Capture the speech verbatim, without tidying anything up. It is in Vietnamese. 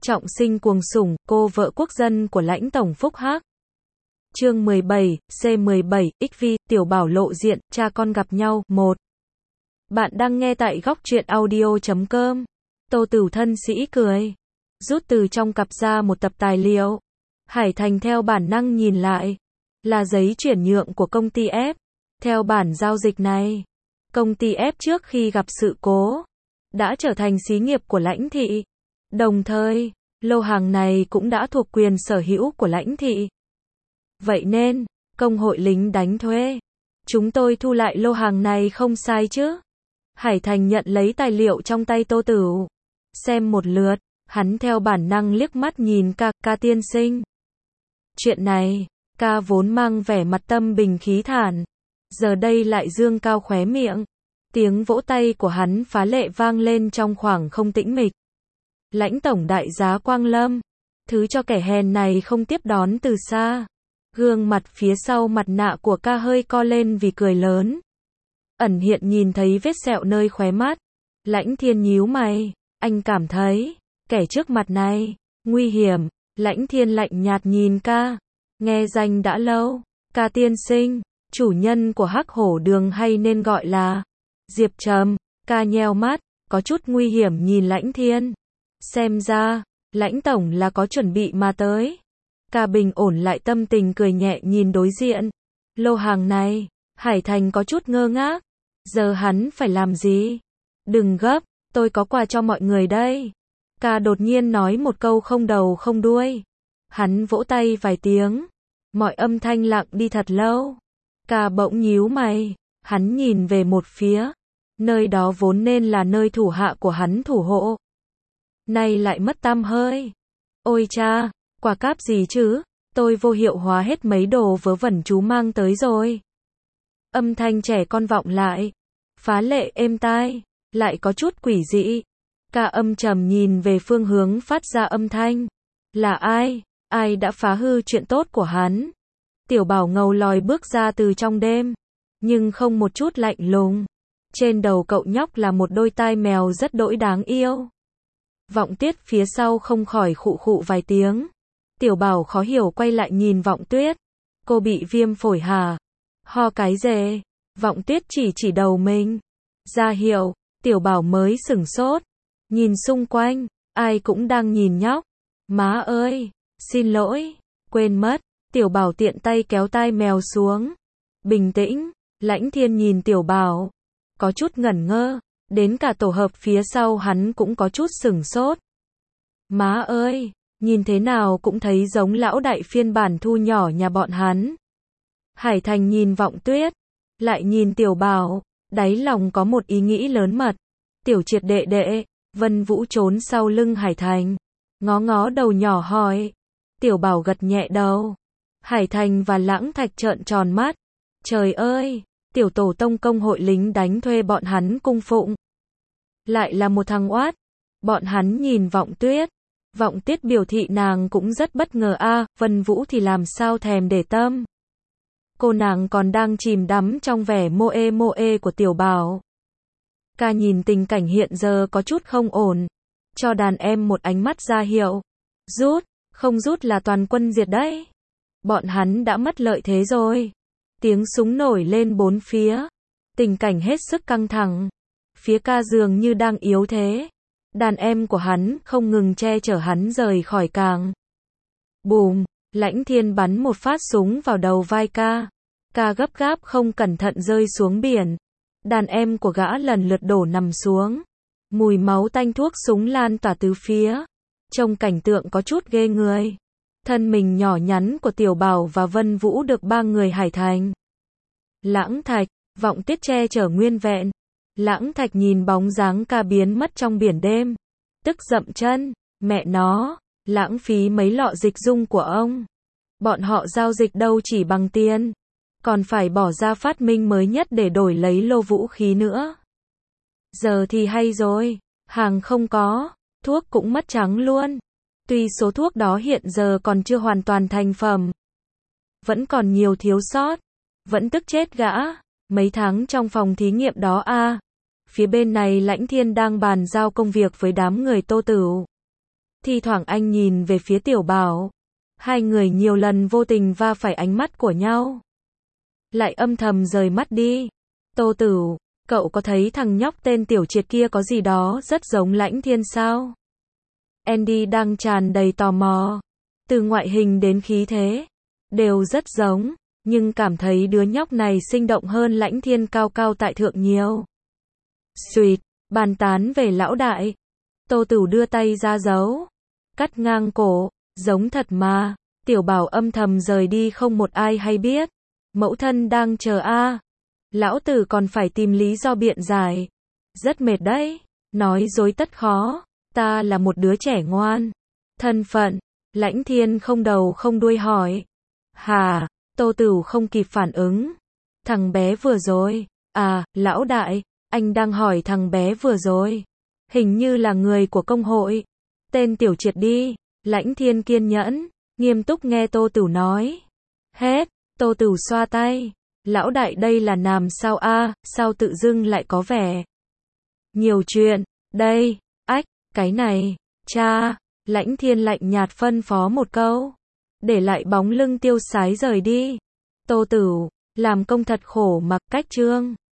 Trọng sinh cuồng sủng, cô vợ quốc dân của lãnh tổng Phúc Hắc. Chương mười bảy, C mười bảy, ích vi, Tiểu Bảo lộ diện, cha con gặp nhau, một. Bạn đang nghe tại góc truyện audio chấm com. Tô Tửu thân sĩ cười. Rút từ trong cặp ra một tập tài liệu. Hải Thành theo bản năng nhìn lại. Là giấy chuyển nhượng của công ty F. Theo bản giao dịch này, công ty F trước khi gặp sự cố, đã trở thành xí nghiệp của lãnh thị. Đồng thời, lô hàng này cũng đã thuộc quyền sở hữu của lãnh thị. Vậy nên, công hội lính đánh thuê, chúng tôi thu lại lô hàng này không sai chứ? Hải Thành nhận lấy tài liệu trong tay Tô Tửu. Xem một lượt, hắn theo bản năng liếc mắt nhìn ca, ca tiên sinh. Chuyện này, ca vốn mang vẻ mặt tâm bình khí thản. Giờ đây lại dương cao khóe miệng. Tiếng vỗ tay của hắn phá lệ vang lên trong khoảng không tĩnh mịch. Lãnh tổng đại giá Quang Lâm, thứ cho kẻ hèn này không tiếp đón từ xa. Gương mặt phía sau mặt nạ của ca hơi co lên vì cười lớn. Ẩn hiện nhìn thấy vết sẹo nơi khóe mắt. Lãnh Thiên nhíu mày, anh cảm thấy, kẻ trước mặt này, nguy hiểm. Lãnh Thiên lạnh nhạt nhìn ca. Nghe danh đã lâu, ca tiên sinh, chủ nhân của Hắc Hổ Đường hay nên gọi là Diệp Trầm. Ca nheo mắt, có chút nguy hiểm nhìn Lãnh Thiên. Xem ra, lãnh tổng là có chuẩn bị mà tới. Ca bình ổn lại tâm tình cười nhẹ nhìn đối diện. Lô hàng này, Hải Thành có chút ngơ ngác. Giờ hắn phải làm gì? Đừng gấp, tôi có quà cho mọi người đây. Ca đột nhiên nói một câu không đầu không đuôi. Hắn vỗ tay vài tiếng. Mọi âm thanh lặng đi thật lâu. Ca bỗng nhíu mày. Hắn nhìn về một phía. Nơi đó vốn nên là nơi thủ hạ của hắn thủ hộ. Nay lại mất tăm hơi. Ôi cha, quà cáp gì chứ? Tôi vô hiệu hóa hết mấy đồ vớ vẩn chú mang tới rồi. Âm thanh trẻ con vọng lại. Phá lệ êm tai, lại có chút quỷ dị. Ca âm trầm nhìn về phương hướng phát ra âm thanh. Là ai? Ai đã phá hư chuyện tốt của hắn? Tiểu Bảo ngầu lòi bước ra từ trong đêm. Nhưng không một chút lạnh lùng. Trên đầu cậu nhóc là một đôi tai mèo rất đỗi đáng yêu. Vọng Tuyết phía sau không khỏi khụ khụ vài tiếng. Tiểu Bảo khó hiểu quay lại nhìn Vọng Tuyết. Cô bị viêm phổi hả? Ho cái rề. Vọng Tuyết chỉ chỉ đầu mình. Ra hiệu, Tiểu Bảo mới sửng sốt. Nhìn xung quanh, ai cũng đang nhìn nhóc. Má ơi, xin lỗi, quên mất. Tiểu Bảo tiện tay kéo tai mèo xuống. Bình tĩnh, Lãnh Thiên nhìn Tiểu Bảo. Có chút ngẩn ngơ. Đến cả tổ hợp phía sau hắn cũng có chút sửng sốt. Má ơi, nhìn thế nào cũng thấy giống lão đại phiên bản thu nhỏ nhà bọn hắn. Hải Thành nhìn Vọng Tuyết, lại nhìn Tiểu Bảo, đáy lòng có một ý nghĩ lớn mật. Tiểu Triệt đệ đệ. Vân Vũ trốn sau lưng Hải Thành, ngó ngó đầu nhỏ hỏi. Tiểu Bảo gật nhẹ đầu. Hải Thành và Lãng Thạch trợn tròn mắt. Trời ơi, tiểu tổ tông công hội lính đánh thuê bọn hắn cung phụng. Lại là một thằng oát. Bọn hắn nhìn Vọng Tuyết. Vọng Tuyết biểu thị nàng cũng rất bất ngờ a, à, Vân Vũ thì làm sao thèm để tâm. Cô nàng còn đang chìm đắm trong vẻ mô ê mô ê của Tiểu Bảo. Ca nhìn tình cảnh hiện giờ có chút không ổn. Cho đàn em một ánh mắt ra hiệu. Rút, không rút là toàn quân diệt đấy. Bọn hắn đã mất lợi thế rồi. Tiếng súng nổi lên bốn phía. Tình cảnh hết sức căng thẳng. Phía ca dường như đang yếu thế. Đàn em của hắn không ngừng che chở hắn rời khỏi càng. Bùm, Lãnh Thiên bắn một phát súng vào đầu vai ca. Ca gấp gáp không cẩn thận rơi xuống biển. Đàn em của gã lần lượt đổ nằm xuống. Mùi máu tanh thuốc súng lan tỏa tứ phía. Trông cảnh tượng có chút ghê người. Thân mình nhỏ nhắn của Tiểu Bảo và Vân Vũ được ba người Hải Thành, Lãng Thạch, Vọng Tuyết che chở nguyên vẹn. Lãng Thạch nhìn bóng dáng ca biến mất trong biển đêm. Tức dậm chân, mẹ nó, lãng phí mấy lọ dịch dung của ông. Bọn họ giao dịch đâu chỉ bằng tiền. Còn phải bỏ ra phát minh mới nhất để đổi lấy lô vũ khí nữa. Giờ thì hay rồi, hàng không có, thuốc cũng mất trắng luôn. Tuy số thuốc đó hiện giờ còn chưa hoàn toàn thành phẩm. Vẫn còn nhiều thiếu sót. Vẫn tức chết gã. Mấy tháng trong phòng thí nghiệm đó a à. Phía bên này Lãnh Thiên đang bàn giao công việc với đám người Tô Tửu. Thi thoảng anh nhìn về phía Tiểu Bảo. Hai người nhiều lần vô tình va phải ánh mắt của nhau. Lại âm thầm rời mắt đi. Tô Tửu, cậu có thấy thằng nhóc tên Tiểu Triệt kia có gì đó rất giống Lãnh Thiên sao? Andy đang tràn đầy tò mò. Từ ngoại hình đến khí thế, đều rất giống, nhưng cảm thấy đứa nhóc này sinh động hơn Lãnh Thiên cao cao tại thượng nhiều. Xuyệt, bàn tán về lão đại. Tô Tửu đưa tay ra giấu. Cắt ngang cổ, giống thật mà. Tiểu Bảo âm thầm rời đi không một ai hay biết. Mẫu thân đang chờ a. Lão tử còn phải tìm lý do biện giải. Rất mệt đấy. Nói dối tất khó. Ta là một đứa trẻ ngoan. Thân phận. Lãnh Thiên không đầu không đuôi hỏi. Hà, Tô Tửu không kịp phản ứng. Thằng bé vừa rồi. À, lão đại, anh đang hỏi thằng bé vừa rồi. Hình như là người của công hội. Tên Tiểu Triệt đi. Lãnh Thiên kiên nhẫn, nghiêm túc nghe Tô Tửu nói. Hết, Tô Tửu xoa tay. Lão đại đây là làm sao a, sao tự dưng lại có vẻ nhiều chuyện, đây, ách, cái này, cha, Lãnh Thiên lạnh nhạt phân phó một câu. Để lại bóng lưng tiêu sái rời đi. Tô Tửu, làm công thật khổ mặc cách trương.